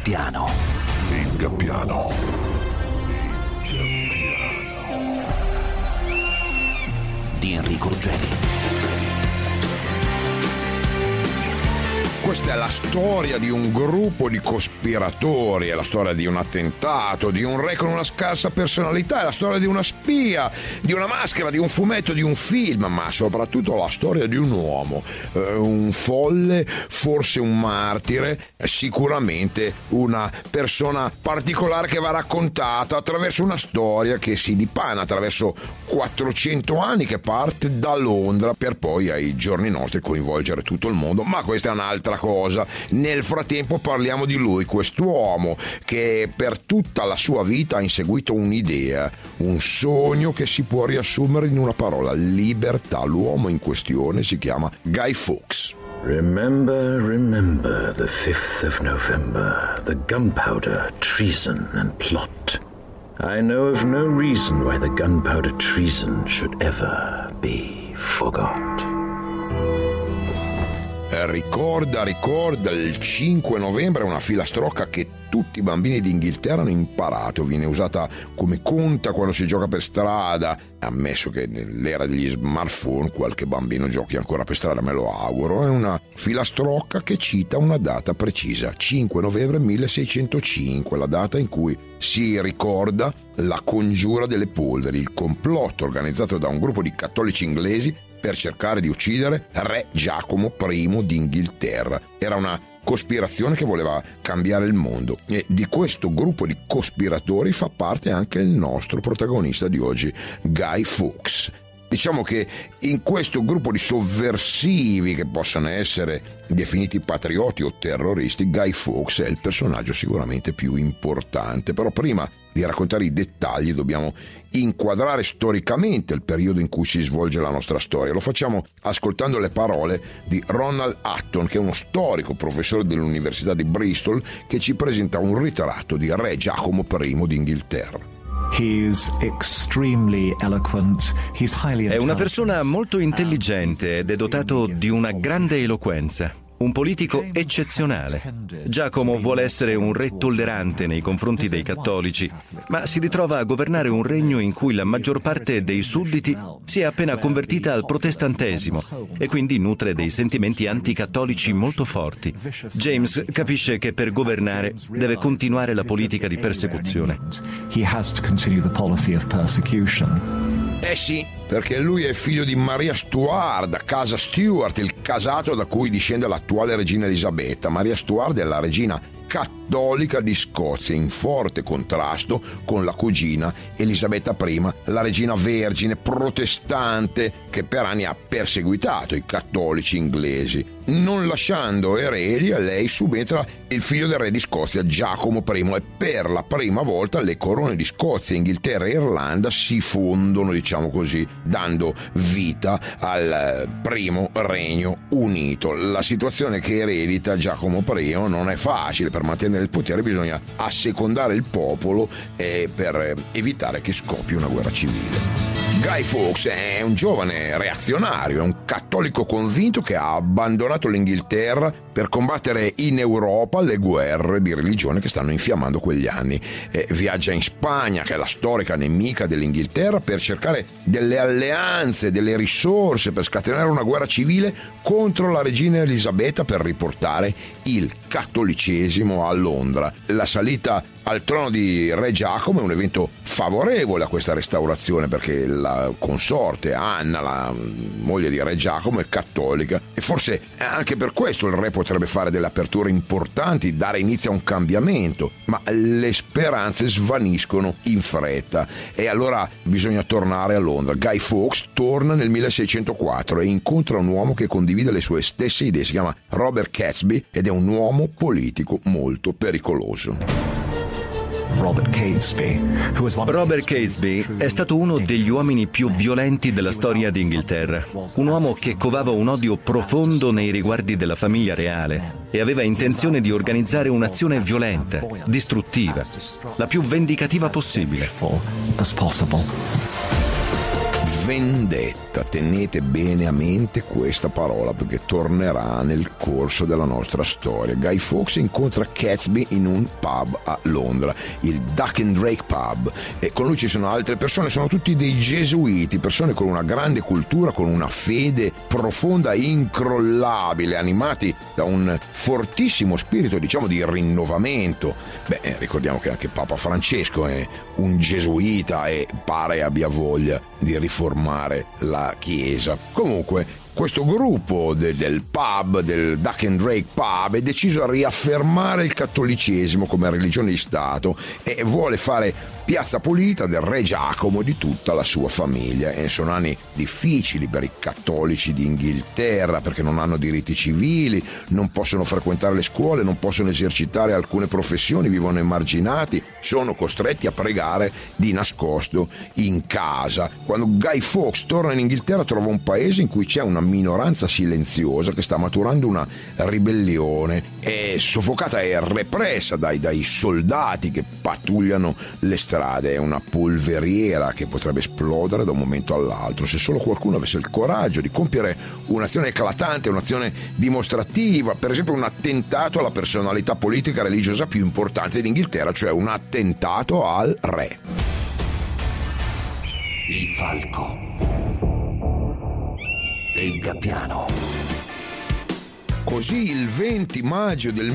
Gappiano. Il Gappiano. Di Enrico Ruggeri. Questa è la storia di un gruppo di cospiratori, è la storia di un attentato, di un re con una scarsa personalità, è la storia di una spia, di una maschera, di un fumetto, di un film, ma soprattutto la storia di un uomo, un folle, forse un martire, sicuramente una persona particolare che va raccontata attraverso una storia che si dipana attraverso 400 anni, che parte da Londra per poi ai giorni nostri coinvolgere tutto il mondo, ma questa è un'altra cosa. Nel frattempo parliamo di lui, quest'uomo che per tutta la sua vita ha inseguito un'idea, un sogno che si può riassumere in una parola: libertà. L'uomo in questione si chiama Guy Fawkes. Remember the 5th of November, the gunpowder, treason and plot. I know of no reason why the gunpowder treason should ever be forgot. Ricorda, il 5 novembre è una filastrocca che tutti i bambini d'Inghilterra hanno imparato, viene usata come conta quando si gioca per strada, ammesso che nell'era degli smartphone qualche bambino giochi ancora per strada, me lo auguro. È una filastrocca che cita una data precisa, 5 novembre 1605, la data in cui si ricorda la congiura delle polveri, il complotto organizzato da un gruppo di cattolici inglesi per cercare di uccidere re Giacomo I d'Inghilterra. Era una cospirazione che voleva cambiare il mondo, e di questo gruppo di cospiratori fa parte anche il nostro protagonista di oggi, Guy Fawkes. Diciamo che in questo gruppo di sovversivi, che possono essere definiti patrioti o terroristi, Guy Fawkes è il personaggio sicuramente più importante. Però prima di raccontare i dettagli dobbiamo inquadrare storicamente il periodo in cui si svolge la nostra storia. Lo facciamo ascoltando le parole di Ronald Hutton, che è uno storico professore dell'Università di Bristol, che ci presenta un ritratto di re Giacomo I d'Inghilterra. È una persona molto intelligente ed è dotato di una grande eloquenza. Un politico eccezionale. Giacomo vuole essere un re tollerante nei confronti dei cattolici, ma si ritrova a governare un regno in cui la maggior parte dei sudditi si è appena convertita al protestantesimo e quindi nutre dei sentimenti anticattolici molto forti. James capisce che per governare deve continuare la politica di persecuzione. Sì, perché lui è figlio di Maria Stuart, da casa Stuart, il casato da cui discende l'attuale regina Elisabetta. Maria Stuart è la regina cattolica di Scozia, in forte contrasto con la cugina Elisabetta I, la regina vergine protestante che per anni ha perseguitato i cattolici inglesi. Non lasciando eredi, a lei subentra il figlio del re di Scozia, Giacomo I, e per la prima volta le corone di Scozia, Inghilterra e Irlanda si fondono, diciamo così, dando vita al primo regno unito. La situazione che eredita Giacomo I non è facile. Per mantenere il potere bisogna assecondare il popolo per evitare che scoppi una guerra civile. Guy Fawkes è un giovane reazionario, è un cattolico convinto che ha abbandonato l'Inghilterra per combattere in Europa le guerre di religione che stanno infiammando quegli anni. Viaggia in Spagna, che è la storica nemica dell'Inghilterra, per cercare delle alleanze, delle risorse per scatenare una guerra civile contro la regina Elisabetta, per riportare il cattolicesimo a Londra. La salita al trono di re Giacomo è un evento favorevole a questa restaurazione, perché la consorte Anna, la moglie di re Giacomo, è cattolica, e forse anche per questo il re potrebbe fare delle aperture importanti, dare inizio a un cambiamento, ma le speranze svaniscono in fretta e allora bisogna tornare a Londra. Guy Fawkes torna nel 1604 e incontra un uomo che condivide le sue stesse idee, si chiama Robert Catesby ed è un uomo politico molto pericoloso. Robert Catesby è stato uno degli uomini più violenti della storia d'Inghilterra, un uomo che covava un odio profondo nei riguardi della famiglia reale e aveva intenzione di organizzare un'azione violenta, distruttiva, la più vendicativa possibile. vendetta. Tenete bene a mente questa parola perché tornerà nel corso della nostra storia. Guy Fawkes incontra Gatsby in un pub a Londra, il Duck and Drake Pub, e con lui ci sono altre persone, sono tutti dei gesuiti, persone con una grande cultura, con una fede profonda e incrollabile, animati da un fortissimo spirito, diciamo, di rinnovamento. Ricordiamo che anche Papa Francesco è un gesuita e pare abbia voglia di riformare la Chiesa. Comunque, questo gruppo del pub, del Duck and Drake Pub, è deciso a riaffermare il cattolicesimo come religione di Stato e vuole fare piazza pulita del re Giacomo e di tutta la sua famiglia. E sono anni difficili per i cattolici d'Inghilterra perché non hanno diritti civili, non possono frequentare le scuole, non possono esercitare alcune professioni, vivono emarginati, sono costretti a pregare di nascosto in casa. Quando Guy Fawkes torna in Inghilterra trova un paese in cui c'è una minoranza silenziosa che sta maturando una ribellione, è soffocata e repressa dai soldati che pattugliano le strade. È una polveriera che potrebbe esplodere da un momento all'altro se solo qualcuno avesse il coraggio di compiere un'azione eclatante, un'azione dimostrativa, per esempio un attentato alla personalità politica e religiosa più importante d'Inghilterra, cioè un attentato al re. Il falco e il gabbiano. Così il 20 maggio del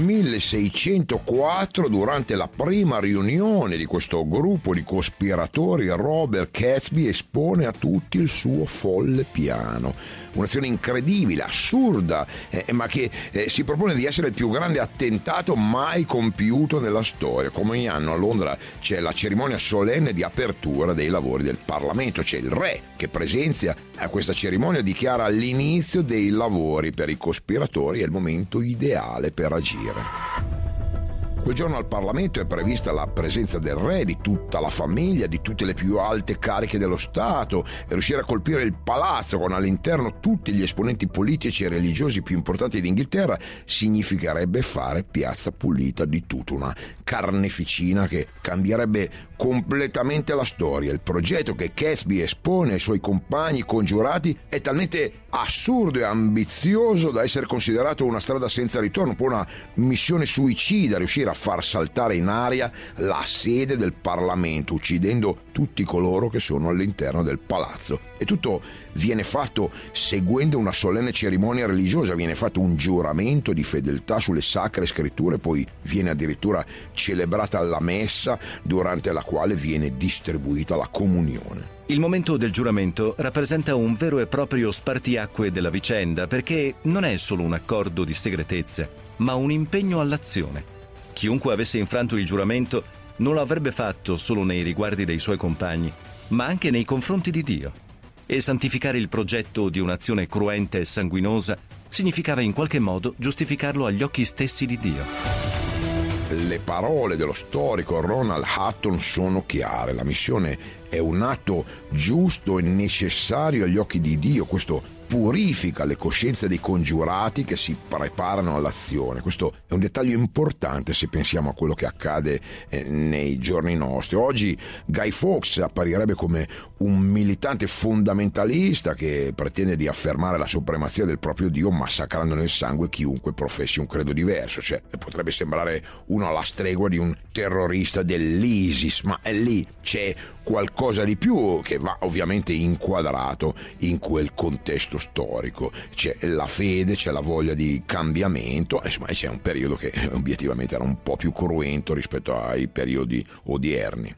1604, durante la prima riunione di questo gruppo di cospiratori, Robert Gatsby espone a tutti il suo folle piano. Un'azione incredibile, assurda, ma che si propone di essere il più grande attentato mai compiuto nella storia. Come ogni anno a Londra c'è la cerimonia solenne di apertura dei lavori del Parlamento. C'è il re che presenzia a questa cerimonia, dichiara l'inizio dei lavori. Per i cospiratori è il momento ideale per agire. Quel giorno al Parlamento è prevista la presenza del re, di tutta la famiglia, di tutte le più alte cariche dello Stato, e riuscire a colpire il palazzo con all'interno tutti gli esponenti politici e religiosi più importanti d'Inghilterra significherebbe fare piazza pulita di tutto, una carneficina che cambierebbe completamente la storia. Il progetto che Gatsby espone ai suoi compagni congiurati è talmente assurdo e ambizioso da essere considerato una strada senza ritorno, un po' una missione suicida, riuscire a far saltare in aria la sede del Parlamento, uccidendo tutti coloro che sono all'interno del palazzo. E tutto viene fatto seguendo una solenne cerimonia religiosa, viene fatto un giuramento di fedeltà sulle sacre scritture, poi viene addirittura celebrata la messa, durante la quale viene distribuita la comunione. Il momento del giuramento rappresenta un vero e proprio spartiacque della vicenda, perché non è solo un accordo di segretezza, ma un impegno all'azione. Chiunque avesse infranto il giuramento non lo avrebbe fatto solo nei riguardi dei suoi compagni, ma anche nei confronti di Dio. E santificare il progetto di un'azione cruenta e sanguinosa significava in qualche modo giustificarlo agli occhi stessi di Dio. Le parole dello storico Ronald Hutton sono chiare. La missione è un atto giusto e necessario agli occhi di Dio. Questo purifica le coscienze dei congiurati che si preparano all'azione. Questo è un dettaglio importante se pensiamo a quello che accade nei giorni nostri. Oggi Guy Fawkes apparirebbe come un militante fondamentalista che pretende di affermare la supremazia del proprio Dio, massacrando nel sangue chiunque professi un credo diverso. Cioè, potrebbe sembrare uno alla stregua di un terrorista dell'ISIS, ma è lì c'è qualcosa di più che va ovviamente inquadrato in quel contesto storico. C'è la fede, c'è la voglia di cambiamento, insomma c'è un periodo che obiettivamente era un po' più cruento rispetto ai periodi odierni.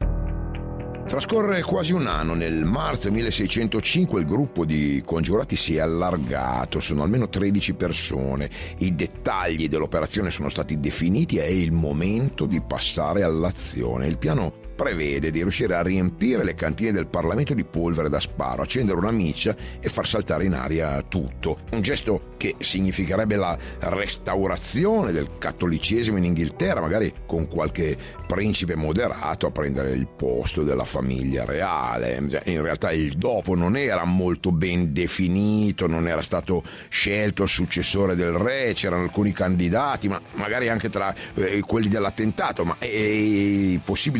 Trascorre quasi un anno. Nel marzo 1605 il gruppo di congiurati si è allargato, sono almeno 13 persone. I dettagli dell'operazione sono stati definiti e è il momento di passare all'azione. Il piano prevede di riuscire a riempire le cantine del Parlamento di polvere da sparo, accendere una miccia e far saltare in aria tutto. Un gesto che significherebbe la restaurazione del cattolicesimo in Inghilterra, magari con qualche principe moderato a prendere il posto della famiglia reale. In realtà il dopo non era molto ben definito, non era stato scelto il successore del re, c'erano alcuni candidati, ma magari anche tra quelli dell'attentato, ma i possibili successori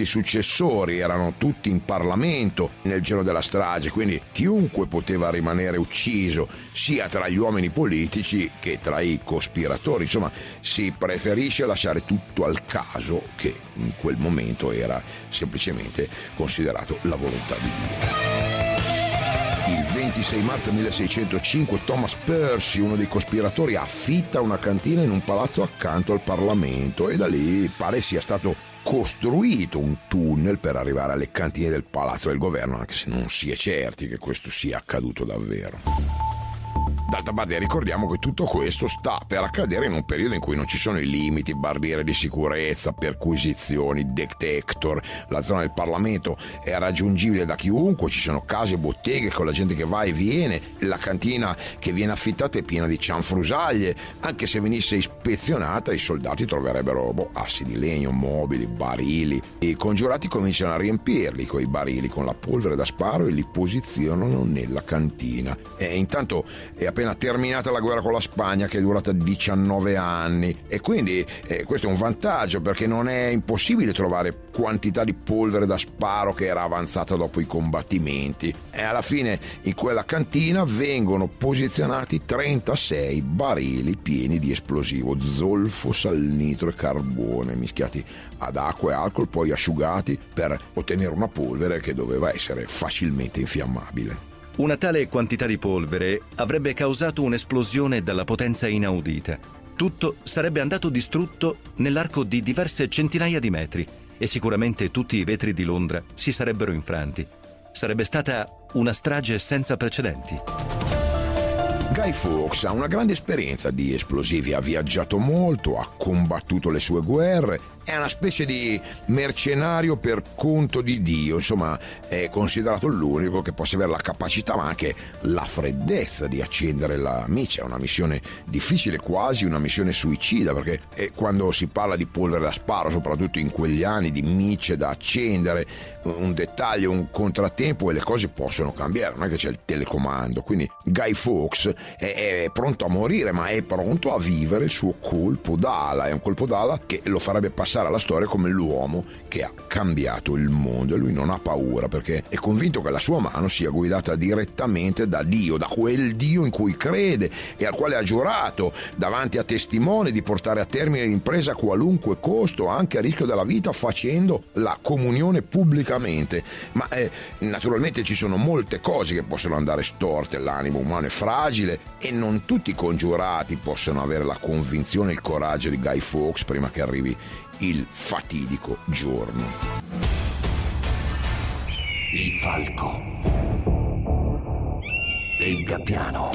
assessori erano tutti in Parlamento nel giorno della strage, quindi chiunque poteva rimanere ucciso, sia tra gli uomini politici che tra i cospiratori. Insomma, si preferisce lasciare tutto al caso, che in quel momento era semplicemente considerato la volontà di Dio. Il 26 marzo 1605 Thomas Percy, uno dei cospiratori, affitta una cantina in un palazzo accanto al Parlamento e da lì pare sia stato costruito un tunnel per arrivare alle cantine del Palazzo del Governo, anche se non si è certi che questo sia accaduto davvero. D'altra parte ricordiamo che tutto questo sta per accadere in un periodo in cui non ci sono i limiti, barriere di sicurezza, perquisizioni, detector. La zona del Parlamento è raggiungibile da chiunque, ci sono case e botteghe con la gente che va e viene, la cantina che viene affittata è piena di cianfrusaglie. Anche se venisse ispezionata, i soldati troverebbero assi di legno, mobili, barili, e i congiurati cominciano a riempirli coi barili con la polvere da sparo e li posizionano nella cantina. E intanto è appena terminata la guerra con la Spagna, che è durata 19 anni, e quindi questo è un vantaggio, perché non è impossibile trovare quantità di polvere da sparo che era avanzata dopo i combattimenti. E alla fine in quella cantina vengono posizionati 36 barili pieni di esplosivo, zolfo, salnitro e carbone mischiati ad acqua e alcol, poi asciugati per ottenere una polvere che doveva essere facilmente infiammabile. Una tale quantità di polvere avrebbe causato un'esplosione dalla potenza inaudita. Tutto sarebbe andato distrutto nell'arco di diverse centinaia di metri e sicuramente tutti i vetri di Londra si sarebbero infranti. Sarebbe stata una strage senza precedenti. Guy Fawkes ha una grande esperienza di esplosivi, ha viaggiato molto, ha combattuto le sue guerre, è una specie di mercenario per conto di Dio, insomma è considerato l'unico che possa avere la capacità ma anche la freddezza di accendere la miccia. È una missione difficile, quasi una missione suicida, perché quando si parla di polvere da sparo, soprattutto in quegli anni, di micce da accendere, un dettaglio, un contrattempo e le cose possono cambiare, non è che c'è il telecomando. Quindi Guy Fawkes è pronto a morire, ma è pronto a vivere il suo colpo d'ala. È un colpo d'ala che lo farebbe passare alla storia come l'uomo che ha cambiato il mondo, e lui non ha paura perché è convinto che la sua mano sia guidata direttamente da Dio, da quel Dio in cui crede e al quale ha giurato davanti a testimoni di portare a termine l'impresa a qualunque costo, anche a rischio della vita, facendo la comunione pubblicamente. Ma naturalmente ci sono molte cose che possono andare storte, l'animo umano è fragile e non tutti i congiurati possono avere la convinzione e il coraggio di Guy Fawkes prima che arrivi il fatidico giorno. Il falco e il gabbiano.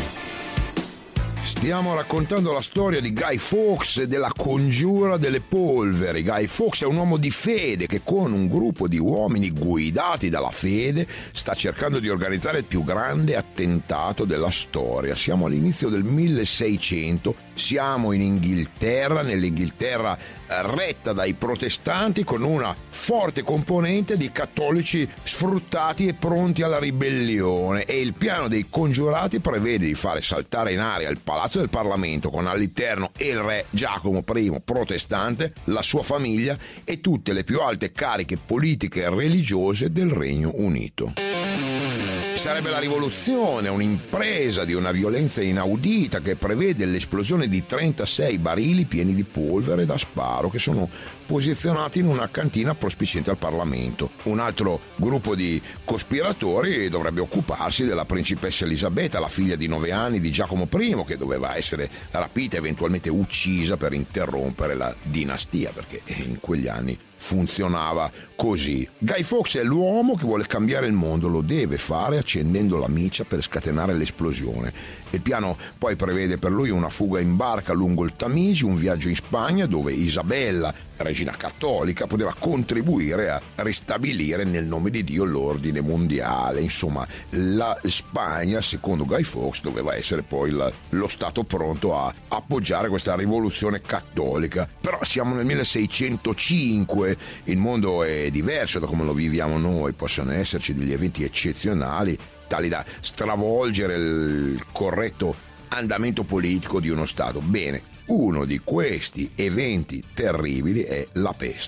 Stiamo raccontando la storia di Guy Fawkes e della congiura delle polveri. Guy Fawkes è un uomo di fede che con un gruppo di uomini guidati dalla fede sta cercando di organizzare il più grande attentato della storia. Siamo all'inizio del 1600, siamo in Inghilterra, nell'Inghilterra retta dai protestanti, con una forte componente di cattolici sfruttati e pronti alla ribellione, e il piano dei congiurati prevede di fare saltare in aria il palazzo del Parlamento con all'interno il re Giacomo I protestante, la sua famiglia e tutte le più alte cariche politiche e religiose del Regno Unito. Sarebbe la rivoluzione, un'impresa di una violenza inaudita che prevede l'esplosione di 36 barili pieni di polvere da sparo che sono posizionati in una cantina prospiciente al Parlamento. Un altro gruppo di cospiratori dovrebbe occuparsi della principessa Elisabetta, la figlia di 9 anni di Giacomo I, che doveva essere rapita e eventualmente uccisa per interrompere la dinastia, perché in quegli anni funzionava così. Guy Fawkes è l'uomo che vuole cambiare il mondo, lo deve fare accendendo la miccia per scatenare l'esplosione. Il piano poi prevede per lui una fuga in barca lungo il Tamigi, un viaggio in Spagna dove Isabella, regina cattolica, poteva contribuire a ristabilire nel nome di Dio l'ordine mondiale. Insomma, la Spagna, secondo Guy Fawkes, doveva essere poi lo stato pronto a appoggiare questa rivoluzione cattolica. Però siamo nel 1605, il mondo è diverso da come lo viviamo noi, possono esserci degli eventi eccezionali tali da stravolgere il corretto andamento politico di uno Stato. Bene, uno di questi eventi terribili è la peste.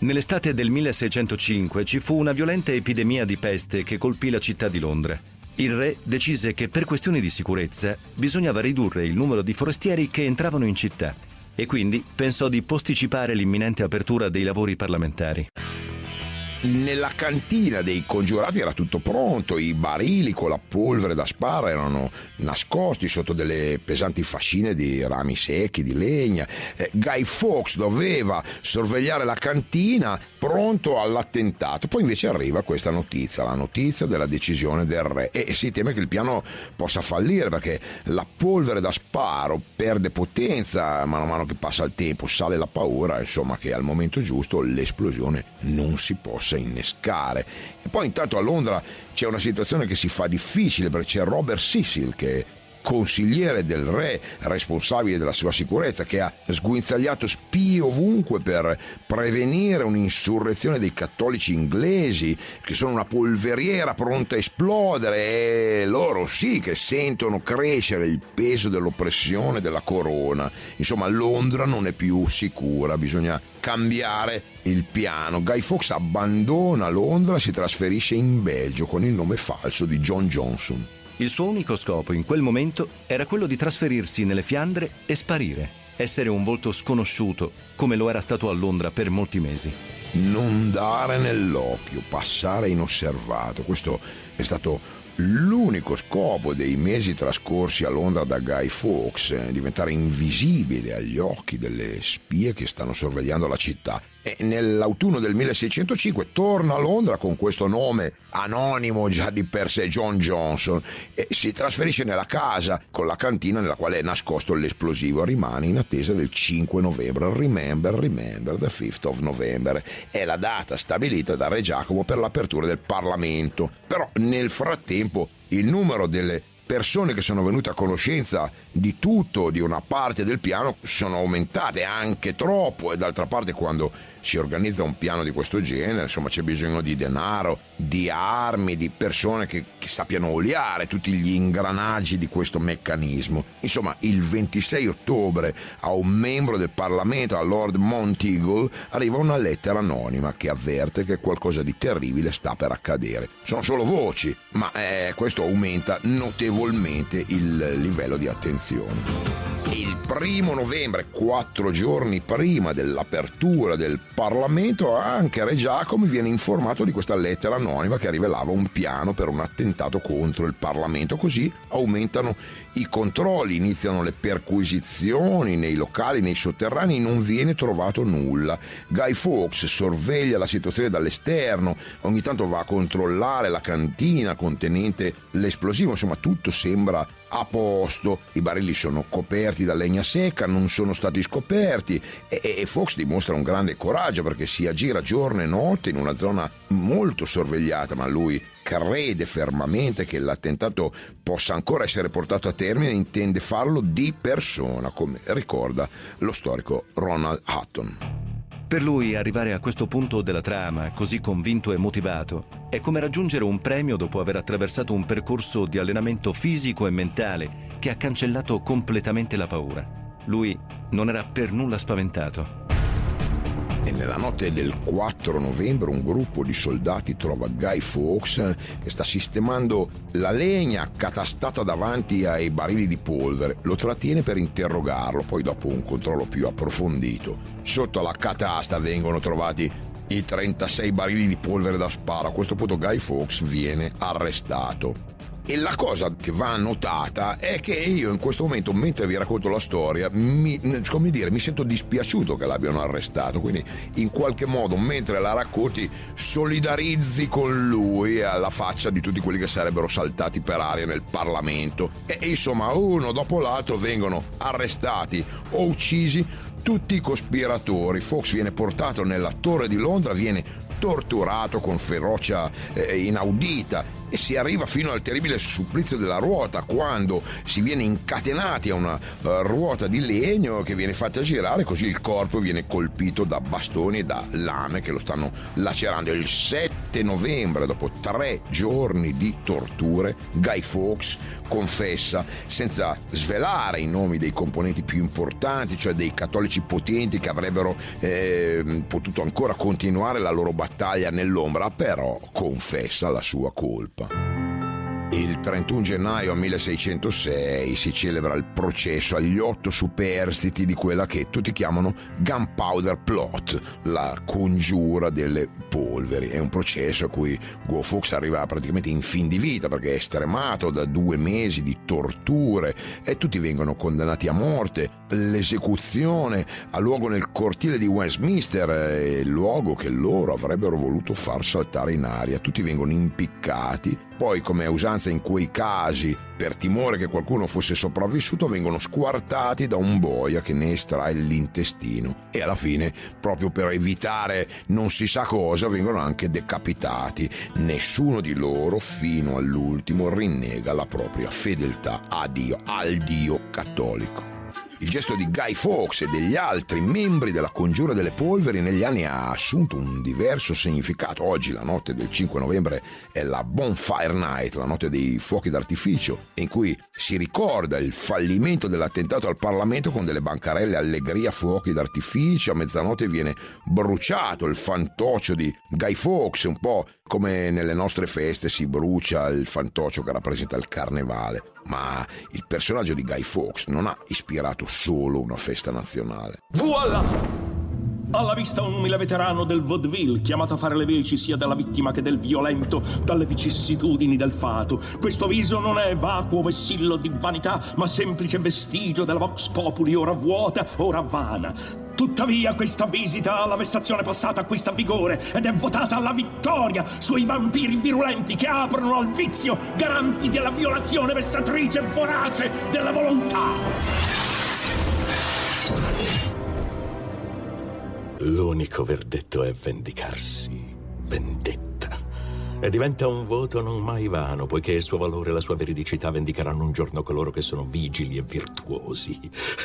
Nell'estate del 1605 ci fu una violenta epidemia di peste che colpì la città di Londra. Il re decise che per questioni di sicurezza bisognava ridurre il numero di forestieri che entravano in città e quindi pensò di posticipare l'imminente apertura dei lavori parlamentari. Nella cantina dei congiurati era tutto pronto, i barili con la polvere da spara erano nascosti sotto delle pesanti fascine di rami secchi, di legna. Guy Fawkes doveva sorvegliare la cantina pronto all'attentato. Poi invece arriva questa notizia, la notizia della decisione del re, e si teme che il piano possa fallire perché la polvere da sparo perde potenza mano a mano che passa il tempo, sale la paura, insomma, che al momento giusto l'esplosione non si possa innescare. E poi intanto a Londra c'è una situazione che si fa difficile perché c'è Robert Cecil, che è consigliere del re, responsabile della sua sicurezza, che ha sguinzagliato spie ovunque per prevenire un'insurrezione dei cattolici inglesi che sono una polveriera pronta a esplodere, e loro sì che sentono crescere il peso dell'oppressione della corona. Insomma, Londra non è più sicura, bisogna cambiare il piano. Guy Fawkes abbandona Londra e si trasferisce in Belgio con il nome falso di John Johnson. Il suo unico scopo in quel momento era quello di trasferirsi nelle Fiandre e sparire, essere un volto sconosciuto, come lo era stato a Londra per molti mesi. Non dare nell'occhio, passare inosservato, questo è stato l'unico scopo dei mesi trascorsi a Londra da Guy Fawkes, diventare invisibile agli occhi delle spie che stanno sorvegliando la città. E nell'autunno del 1605 torna a Londra con questo nome anonimo già di per sé, John Johnson, e si trasferisce nella casa con la cantina nella quale è nascosto l'esplosivo. Rimane in attesa del 5 novembre. Remember, the 5th of November è la data stabilita da Re Giacomo per l'apertura del Parlamento. Però nel frattempo il numero delle persone che sono venute a conoscenza di tutto, di una parte del piano, sono aumentate anche troppo, e d'altra parte quando si organizza un piano di questo genere, insomma, c'è bisogno di denaro, di armi, di persone che sappiano oliare tutti gli ingranaggi di questo meccanismo. Insomma, il 26 ottobre a un membro del Parlamento, a Lord Monteagle, arriva una lettera anonima che avverte che qualcosa di terribile sta per accadere. Sono solo voci, ma questo aumenta notevolmente il livello di attenzione. Il 1 novembre, 4 giorni prima dell'apertura del Parlamento, anche Re Giacomo viene informato di questa lettera anonima che rivelava un piano per un attentato contro il Parlamento. Così aumentano i controlli, iniziano le perquisizioni nei locali, nei sotterranei, non viene trovato nulla. Guy Fawkes sorveglia la situazione dall'esterno, ogni tanto va a controllare la cantina contenente l'esplosivo, insomma tutto sembra a posto, i barili sono coperti da legna secca, non sono stati scoperti, e Fawkes dimostra un grande coraggio perché si aggira giorno e notte in una zona molto sorvegliata, ma lui crede fermamente che l'attentato possa ancora essere portato a termine e intende farlo di persona, come ricorda lo storico Ronald Hutton. Per lui arrivare a questo punto della trama, così convinto e motivato, è come raggiungere un premio dopo aver attraversato un percorso di allenamento fisico e mentale che ha cancellato completamente la paura. Lui non era per nulla spaventato. E nella notte del 4 novembre un gruppo di soldati trova Guy Fawkes che sta sistemando la legna accatastata davanti ai barili di polvere. Lo trattiene per interrogarlo, poi dopo un controllo più approfondito, sotto la catasta vengono trovati i 36 barili di polvere da sparo. A questo punto Guy Fawkes viene arrestato. E la cosa che va notata è che io in questo momento, mentre vi racconto la storia, mi sento dispiaciuto che l'abbiano arrestato, quindi in qualche modo mentre la racconti solidarizzi con lui alla faccia di tutti quelli che sarebbero saltati per aria nel Parlamento. E insomma, uno dopo l'altro vengono arrestati o uccisi tutti i cospiratori. Fawkes viene portato nella Torre di Londra, viene torturato con ferocia inaudita, e si arriva fino al terribile supplizio della ruota, quando si viene incatenati a una ruota di legno che viene fatta girare, così il corpo viene colpito da bastoni e da lame che lo stanno lacerando. Il 7 novembre, dopo 3 giorni di torture, Guy Fawkes confessa, senza svelare i nomi dei componenti più importanti, cioè dei cattolici potenti che avrebbero potuto ancora continuare la loro battaglia nell'ombra, però confessa la sua colpa. Il 31 gennaio 1606 si celebra il processo agli 8 superstiti di quella che tutti chiamano Gunpowder Plot, la congiura delle polveri. È un processo a cui Guy Fawkes arriva praticamente in fin di vita, perché è stremato da 2 mesi di torture e tutti vengono condannati a morte. L'esecuzione ha luogo nel cortile di Westminster, il luogo che loro avrebbero voluto far saltare in aria. Tutti vengono impiccati. Poi, come è usanza in quei casi, per timore che qualcuno fosse sopravvissuto, vengono squartati da un boia che ne estrae l'intestino, e alla fine, proprio per evitare non si sa cosa, vengono anche decapitati. Nessuno di loro fino all'ultimo rinnega la propria fedeltà a Dio, al Dio cattolico. Il gesto di Guy Fawkes e degli altri membri della congiura delle polveri negli anni ha assunto un diverso significato. Oggi la notte del 5 novembre è la Bonfire Night, la notte dei fuochi d'artificio, in cui si ricorda il fallimento dell'attentato al Parlamento con delle bancarelle allegria fuochi d'artificio. A mezzanotte viene bruciato il fantoccio di Guy Fawkes, un po' come nelle nostre feste si brucia il fantoccio che rappresenta il carnevale. Ma il personaggio di Guy Fawkes non ha ispirato solo una festa nazionale. Voilà! Alla vista un umile veterano del vaudeville, chiamato a fare le veci sia della vittima che del violento, dalle vicissitudini del fato. Questo viso non è vacuo vessillo di vanità, ma semplice vestigio della vox populi, ora vuota, ora vana. Tuttavia questa visita alla vessazione passata acquista vigore ed è votata alla vittoria sui vampiri virulenti che aprono al vizio, garanti della violazione vessatrice e vorace della volontà. L'unico verdetto è vendicarsi, vendetta. E diventa un voto non mai vano, poiché il suo valore e la sua veridicità vendicheranno un giorno coloro che sono vigili e virtuosi.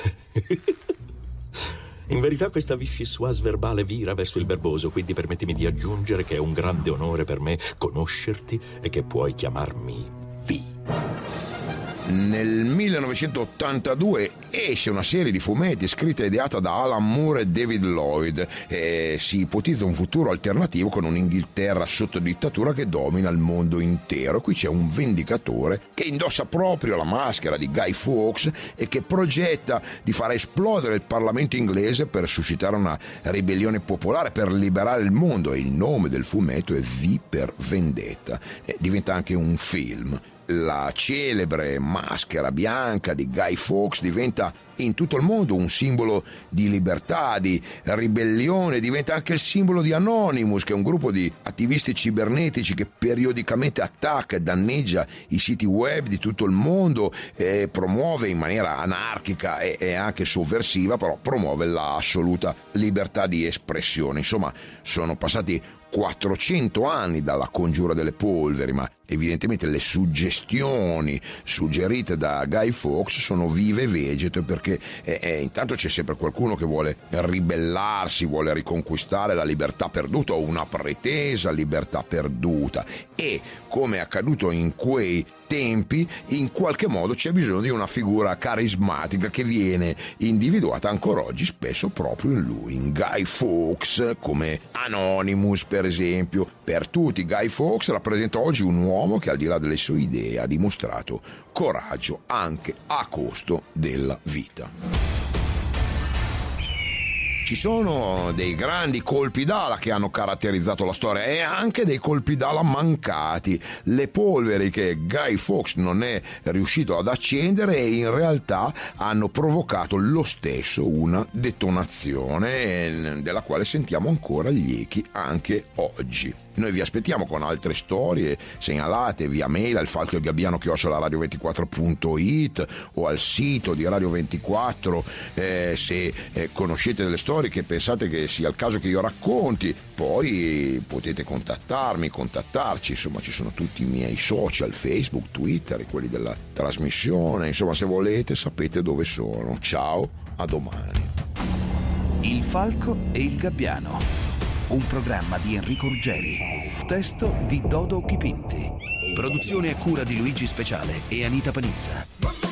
In verità questa vichyssoise verbale vira verso il verboso, quindi permettimi di aggiungere che è un grande onore per me conoscerti e che puoi chiamarmi V. Nel 1982 esce una serie di fumetti scritta e ideata da Alan Moore e David Lloyd, e si ipotizza un futuro alternativo con un'Inghilterra sotto dittatura che domina il mondo intero. Qui c'è un vendicatore che indossa proprio la maschera di Guy Fawkes e che progetta di far esplodere il Parlamento inglese per suscitare una ribellione popolare, per liberare il mondo, e il nome del fumetto è V per Vendetta. Diventa anche un film. La celebre maschera bianca di Guy Fawkes diventa in tutto il mondo un simbolo di libertà, di ribellione. Diventa anche il simbolo di Anonymous, che è un gruppo di attivisti cibernetici che periodicamente attacca e danneggia i siti web di tutto il mondo, e promuove in maniera anarchica e anche sovversiva, però promuove l'assoluta libertà di espressione. Insomma, sono passati 400 anni dalla congiura delle polveri, ma evidentemente le suggestioni suggerite da Guy Fawkes sono vive e vegete, perché intanto c'è sempre qualcuno che vuole ribellarsi, vuole riconquistare la libertà perduta o una pretesa libertà perduta, e come è accaduto in quei tempi, in qualche modo c'è bisogno di una figura carismatica che viene individuata ancora oggi spesso proprio in lui, in Guy Fawkes, come Anonymous per esempio. Per tutti Guy Fawkes rappresenta oggi un uomo che, al di là delle sue idee, ha dimostrato coraggio anche a costo della vita. Ci sono dei grandi colpi d'ala che hanno caratterizzato la storia, e anche dei colpi d'ala mancati. Le polveri che Guy Fawkes non è riuscito ad accendere e in realtà hanno provocato lo stesso una detonazione della quale sentiamo ancora gli echi anche oggi. Noi vi aspettiamo con altre storie, segnalate via mail al falcoegabbiano@radio24.it o al sito di Radio 24, se conoscete delle storie che pensate che sia il caso che io racconti, poi potete contattarci, insomma ci sono tutti i miei social, Facebook, Twitter, quelli della trasmissione, insomma se volete sapete dove sono. Ciao, a domani. Il Falco e il Gabbiano, un programma di Enrico Ruggeri, testo di Dodo Chipinti, produzione a cura di Luigi Speciale e Anita Panizza.